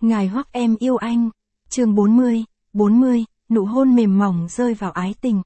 Ngài Hoắc em yêu anh. Chương 40, nụ hôn mềm mỏng rơi vào ái tình.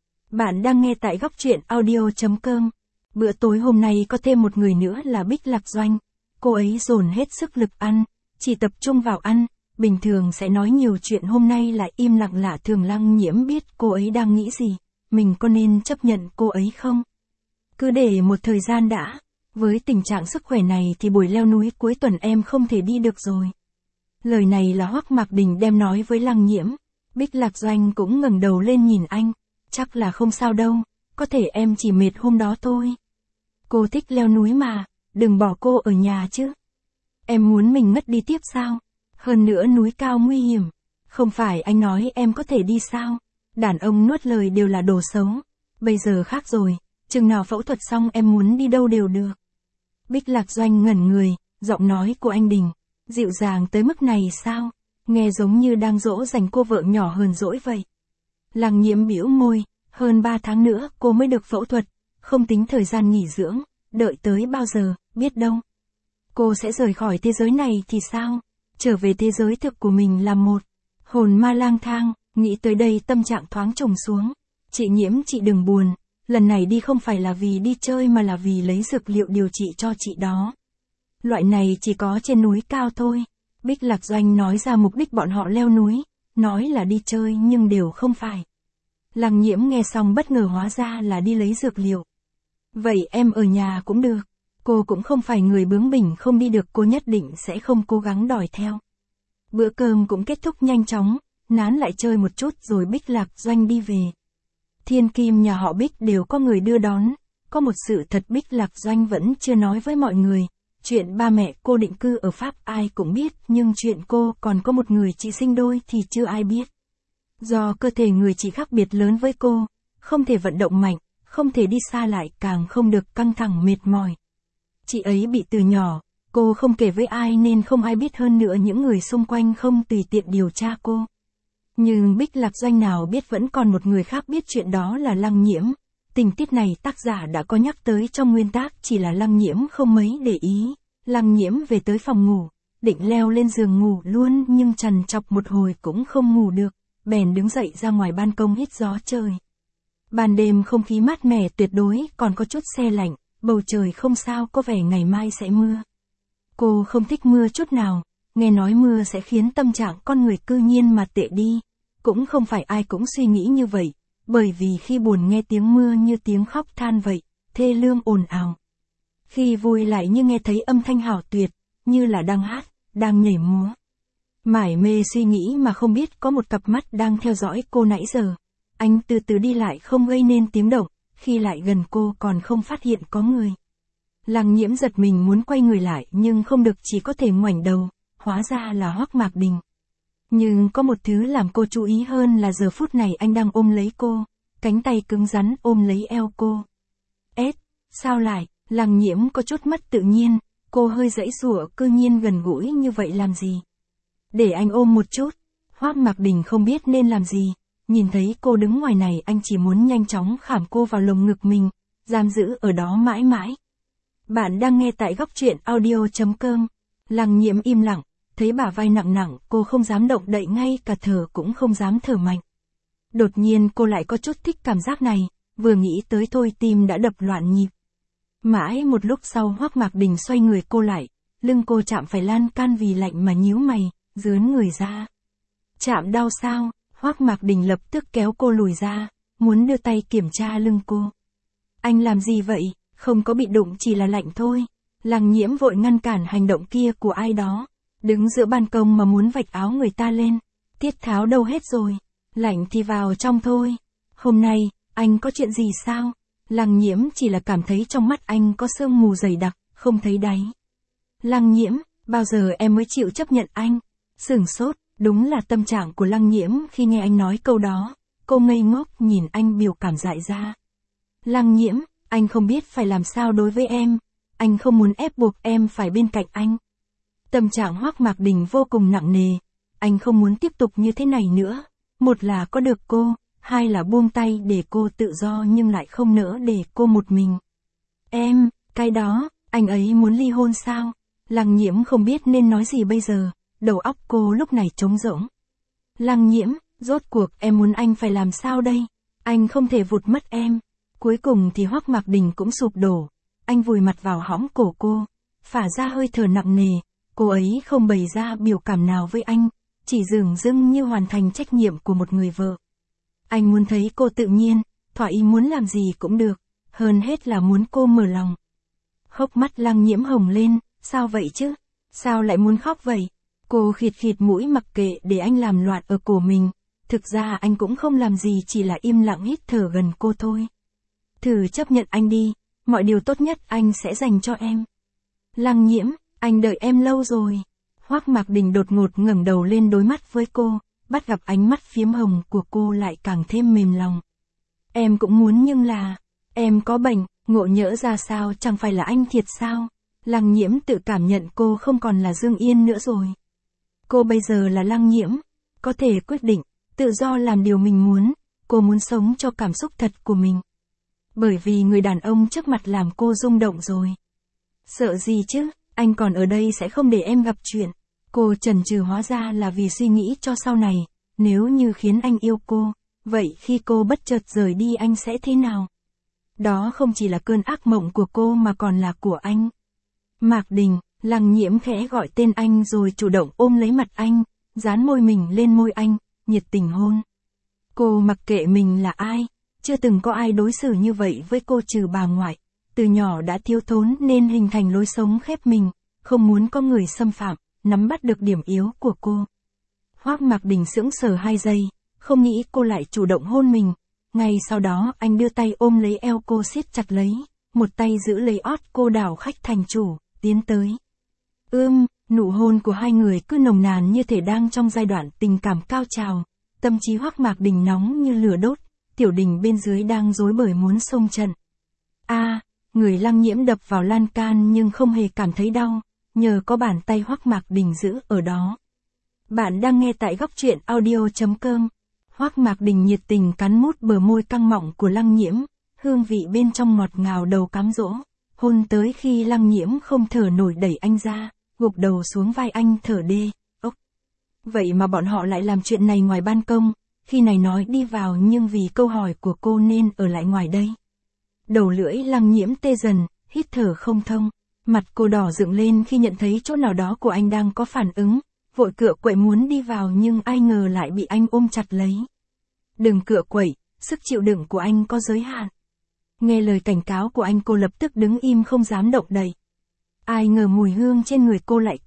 Bạn đang nghe tại góc truyện audio.com. Bữa tối hôm nay có thêm một người nữa là Bích Lạc Doanh. Cô ấy dồn hết sức lực ăn, chỉ tập trung vào ăn, bình thường sẽ nói nhiều chuyện, hôm nay lại im lặng lạ thường. Lăng Nhiễm biết cô ấy đang nghĩ gì, mình có nên chấp nhận cô ấy không? Cứ để một thời gian đã, với tình trạng sức khỏe này thì buổi leo núi cuối tuần em không thể đi được rồi. Lời này là Hoắc Mạc Đình đem nói với Lăng Nhiễm. Bích Lạc Doanh cũng ngẩng đầu lên nhìn anh, chắc là không sao đâu, có thể em chỉ mệt hôm đó thôi. Cô thích leo núi mà, đừng bỏ cô ở nhà chứ. Em muốn mình ngất đi tiếp sao? Hơn nữa núi cao nguy hiểm. Không phải anh nói em có thể đi sao? Đàn ông nuốt lời đều là đồ xấu. Bây giờ khác rồi, chừng nào phẫu thuật xong em muốn đi đâu đều được. Bích Lạc Doanh ngẩn người, giọng nói của anh Đình dịu dàng tới mức này sao? Nghe giống như đang dỗ dành cô vợ nhỏ hờn dỗi vậy. Lăng Nhiễm bĩu môi, hơn 3 tháng nữa cô mới được phẫu thuật, không tính thời gian nghỉ dưỡng, đợi tới bao giờ, biết đâu. Cô sẽ rời khỏi thế giới này thì sao? Trở về thế giới thực của mình làm một hồn ma lang thang, nghĩ tới đây tâm trạng thoáng trùng xuống. Chị Nhiễm, chị đừng buồn, lần này đi không phải là vì đi chơi mà là vì lấy dược liệu điều trị cho chị đó. Loại này chỉ có trên núi cao thôi. Bích Lạc Doanh nói ra mục đích bọn họ leo núi, nói là đi chơi nhưng đều không phải. Lăng Nhiễm nghe xong bất ngờ, hóa ra là đi lấy dược liệu. Vậy em ở nhà cũng được, cô cũng không phải người bướng bỉnh không đi được, cô nhất định sẽ không cố gắng đòi theo. Bữa cơm cũng kết thúc nhanh chóng, nán lại chơi một chút rồi Bích Lạc Doanh đi về. Thiên Kim nhà họ Bích đều có người đưa đón, có một sự thật Bích Lạc Doanh vẫn chưa nói với mọi người. Chuyện ba mẹ cô định cư ở Pháp ai cũng biết, nhưng chuyện cô còn có một người chị sinh đôi thì chưa ai biết. Do cơ thể người chị khác biệt lớn với cô, không thể vận động mạnh, không thể đi xa, lại càng không được căng thẳng mệt mỏi. Chị ấy bị từ nhỏ, cô không kể với ai nên không ai biết, hơn nữa những người xung quanh không tùy tiện điều tra cô. Nhưng Bích Lạc Doanh nào biết vẫn còn một người khác biết chuyện đó là Lăng Nhiễm. Tình tiết này tác giả đã có nhắc tới trong nguyên tác, chỉ là Lăng Nhiễm không mấy để ý. Lăng Nhiễm về tới phòng ngủ, định leo lên giường ngủ luôn nhưng trằn trọc một hồi cũng không ngủ được, bèn đứng dậy ra ngoài ban công hít gió trời. Ban đêm không khí mát mẻ tuyệt đối, còn có chút se lạnh, bầu trời không sao, có vẻ ngày mai sẽ mưa. Cô không thích mưa chút nào, nghe nói mưa sẽ khiến tâm trạng con người cư nhiên mà tệ đi. Cũng không phải ai cũng suy nghĩ như vậy, bởi vì khi buồn nghe tiếng mưa như tiếng khóc than vậy, thê lương ồn ào. Khi vui lại như nghe thấy âm thanh hảo tuyệt, như là đang hát, đang nhảy múa. Mải mê suy nghĩ mà không biết có một cặp mắt đang theo dõi cô nãy giờ. Anh từ từ đi lại không gây nên tiếng động, khi lại gần cô còn không phát hiện có người. Lăng Nhiễm giật mình muốn quay người lại nhưng không được, chỉ có thể ngoảnh đầu, hóa ra là Hoắc Mạc Đình. Nhưng có một thứ làm cô chú ý hơn là giờ phút này anh đang ôm lấy cô, cánh tay cứng rắn ôm lấy eo cô. Sao lại? Lăng Nhiễm có chút mất tự nhiên, cô hơi giãy giụa, cư nhiên gần gũi như vậy làm gì? Để anh ôm một chút. Hoắc Mạc Đình không biết nên làm gì, nhìn thấy cô đứng ngoài này anh chỉ muốn nhanh chóng khảm cô vào lồng ngực mình, giam giữ ở đó mãi mãi. Bạn đang nghe tại góc truyện audio.com. Lăng Nhiễm im lặng, thấy bả vai nặng nặng, cô không dám động đậy, ngay cả thở cũng không dám thở mạnh. Đột nhiên cô lại có chút thích cảm giác này, vừa nghĩ tới thôi tim đã đập loạn nhịp. Mãi một lúc sau Hoắc Mạc Đình xoay người cô lại, lưng cô chạm phải lan can vì lạnh mà nhíu mày, dướn người ra. Chạm đau sao? Hoắc Mạc Đình lập tức kéo cô lùi ra, muốn đưa tay kiểm tra lưng cô. Anh làm gì vậy? Không có bị đụng, chỉ là lạnh thôi. Lăng Nhiễm vội ngăn cản hành động kia của ai đó, đứng giữa ban công mà muốn vạch áo người ta lên. Tiết Tháo đâu hết rồi? Lạnh thì vào trong thôi. Hôm nay, anh có chuyện gì sao? Lăng Nhiễm chỉ là cảm thấy trong mắt anh có sương mù dày đặc, không thấy đáy. Lăng Nhiễm, bao giờ em mới chịu chấp nhận anh? Sửng sốt, đúng là tâm trạng của Lăng Nhiễm khi nghe anh nói câu đó. Cô ngây ngốc nhìn anh biểu cảm dại ra. Lăng Nhiễm, anh không biết phải làm sao đối với em. Anh không muốn ép buộc em phải bên cạnh anh. Tâm trạng Hoắc Mạc Đình vô cùng nặng nề. Anh không muốn tiếp tục như thế này nữa. Một là có được cô, hai là buông tay để cô tự do nhưng lại không nỡ để cô một mình. Cái đó, anh ấy muốn ly hôn sao? Lăng Nhiễm không biết nên nói gì bây giờ, đầu óc cô lúc này trống rỗng. Lăng Nhiễm, rốt cuộc em muốn anh phải làm sao đây? Anh không thể vụt mất em. Cuối cùng thì Hoắc Mạc Đình cũng sụp đổ. Anh vùi mặt vào hõm cổ cô, phả ra hơi thở nặng nề. Cô ấy không bày ra biểu cảm nào với anh, chỉ dửng dưng như hoàn thành trách nhiệm của một người vợ. Anh muốn thấy cô tự nhiên, thỏa ý muốn làm gì cũng được, hơn hết là muốn cô mở lòng. Hốc mắt Lăng Nhiễm hồng lên, sao vậy chứ? Sao lại muốn khóc vậy? Cô khịt khịt mũi mặc kệ để anh làm loạn ở cổ mình. Thực ra anh cũng không làm gì, chỉ là im lặng hít thở gần cô thôi. Thử chấp nhận anh đi, mọi điều tốt nhất anh sẽ dành cho em. Lăng Nhiễm, anh đợi em lâu rồi. Hoắc Mạc Đình đột ngột ngẩng đầu lên đối mắt với cô, bắt gặp ánh mắt phiếm hồng của cô lại càng thêm mềm lòng. Em cũng muốn nhưng là, em có bệnh, ngộ nhỡ ra sao chẳng phải là anh thiệt sao? Lăng Nhiễm tự cảm nhận cô không còn là Dương Yên nữa rồi. Cô bây giờ là Lăng Nhiễm, có thể quyết định, tự do làm điều mình muốn, cô muốn sống cho cảm xúc thật của mình. Bởi vì người đàn ông trước mặt làm cô rung động rồi. Sợ gì chứ, anh còn ở đây sẽ không để em gặp chuyện. Cô chần chừ hóa ra là vì suy nghĩ cho sau này, nếu như khiến anh yêu cô, vậy khi cô bất chợt rời đi anh sẽ thế nào? Đó không chỉ là cơn ác mộng của cô mà còn là của anh. Mạc Đình, Lăng Nhiễm khẽ gọi tên anh rồi chủ động ôm lấy mặt anh, dán môi mình lên môi anh, nhiệt tình hôn. Cô mặc kệ mình là ai, chưa từng có ai đối xử như vậy với cô trừ bà ngoại. Từ nhỏ đã thiếu thốn nên hình thành lối sống khép mình, không muốn có người xâm phạm, nắm bắt được điểm yếu của cô. Hoắc Mạc Đình sững sờ 2 giây, không nghĩ cô lại chủ động hôn mình. Ngay sau đó anh đưa tay ôm lấy eo cô siết chặt lấy, một tay giữ lấy ót cô đảo khách thành chủ, tiến tới. Nụ hôn của hai người cứ nồng nàn như thể đang trong giai đoạn tình cảm cao trào, tâm trí Hoắc Mạc Đình nóng như lửa đốt, Tiểu Đình bên dưới đang rối bời muốn xông trận. Người Lăng Nhiễm đập vào lan can nhưng không hề cảm thấy đau, nhờ có bàn tay Hoắc Mạc Đình giữ ở đó. Bạn đang nghe tại góc truyện audio.com. Hoắc Mạc Đình nhiệt tình cắn mút bờ môi căng mọng của Lăng Nhiễm, hương vị bên trong ngọt ngào đầu cám dỗ, hôn tới khi Lăng Nhiễm không thở nổi đẩy anh ra, gục đầu xuống vai anh thở đê. Vậy mà bọn họ lại làm chuyện này ngoài ban công, khi này nói đi vào nhưng vì câu hỏi của cô nên ở lại ngoài đây. Đầu lưỡi Lăng Nhiễm tê dần, hít thở không thông, mặt cô đỏ dựng lên khi nhận thấy chỗ nào đó của anh đang có phản ứng, vội cựa quậy muốn đi vào nhưng ai ngờ lại bị anh ôm chặt lấy. Đừng cựa quậy, sức chịu đựng của anh có giới hạn. Nghe lời cảnh cáo của anh cô lập tức đứng im không dám động đậy. Ai ngờ mùi hương trên người cô lại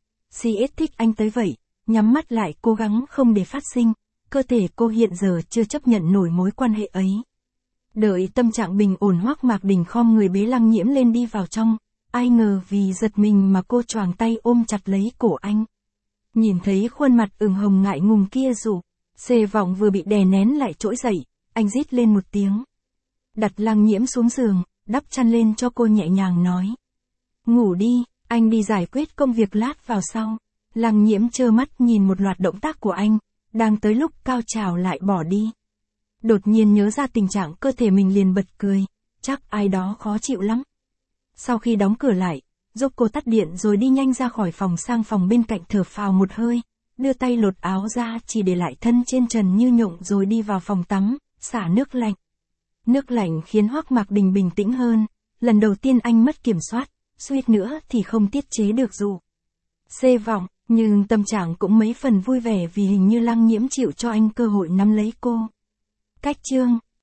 CS thích anh tới vậy, nhắm mắt lại cố gắng không để phát sinh, cơ thể cô hiện giờ chưa chấp nhận nổi mối quan hệ ấy. Đợi tâm trạng bình ổn Hoắc Mạc Đình khom người bế Lăng Nhiễm lên đi vào trong, ai ngờ vì giật mình mà cô choàng tay ôm chặt lấy cổ anh. Nhìn thấy khuôn mặt ửng hồng ngại ngùng kia xê vọng vừa bị đè nén lại trỗi dậy, anh rít lên một tiếng. Đặt Lăng Nhiễm xuống giường, đắp chăn lên cho cô nhẹ nhàng nói. Ngủ đi, anh đi giải quyết công việc lát vào sau. Lăng Nhiễm trơ mắt nhìn một loạt động tác của anh, đang tới lúc cao trào lại bỏ đi. Đột nhiên nhớ ra tình trạng cơ thể mình liền bật cười, chắc ai đó khó chịu lắm. Sau khi đóng cửa lại, giúp cô tắt điện rồi đi nhanh ra khỏi phòng sang phòng bên cạnh thở phào một hơi, đưa tay lột áo ra chỉ để lại thân trên trần như nhộng rồi đi vào phòng tắm, xả nước lạnh. Nước lạnh khiến Hoắc Mạc Đình bình tĩnh hơn, lần đầu tiên anh mất kiểm soát, suýt nữa thì không tiết chế được xê vọng, nhưng tâm trạng cũng mấy phần vui vẻ vì hình như Lăng Nhiễm chịu cho anh cơ hội nắm lấy cô. Cách chương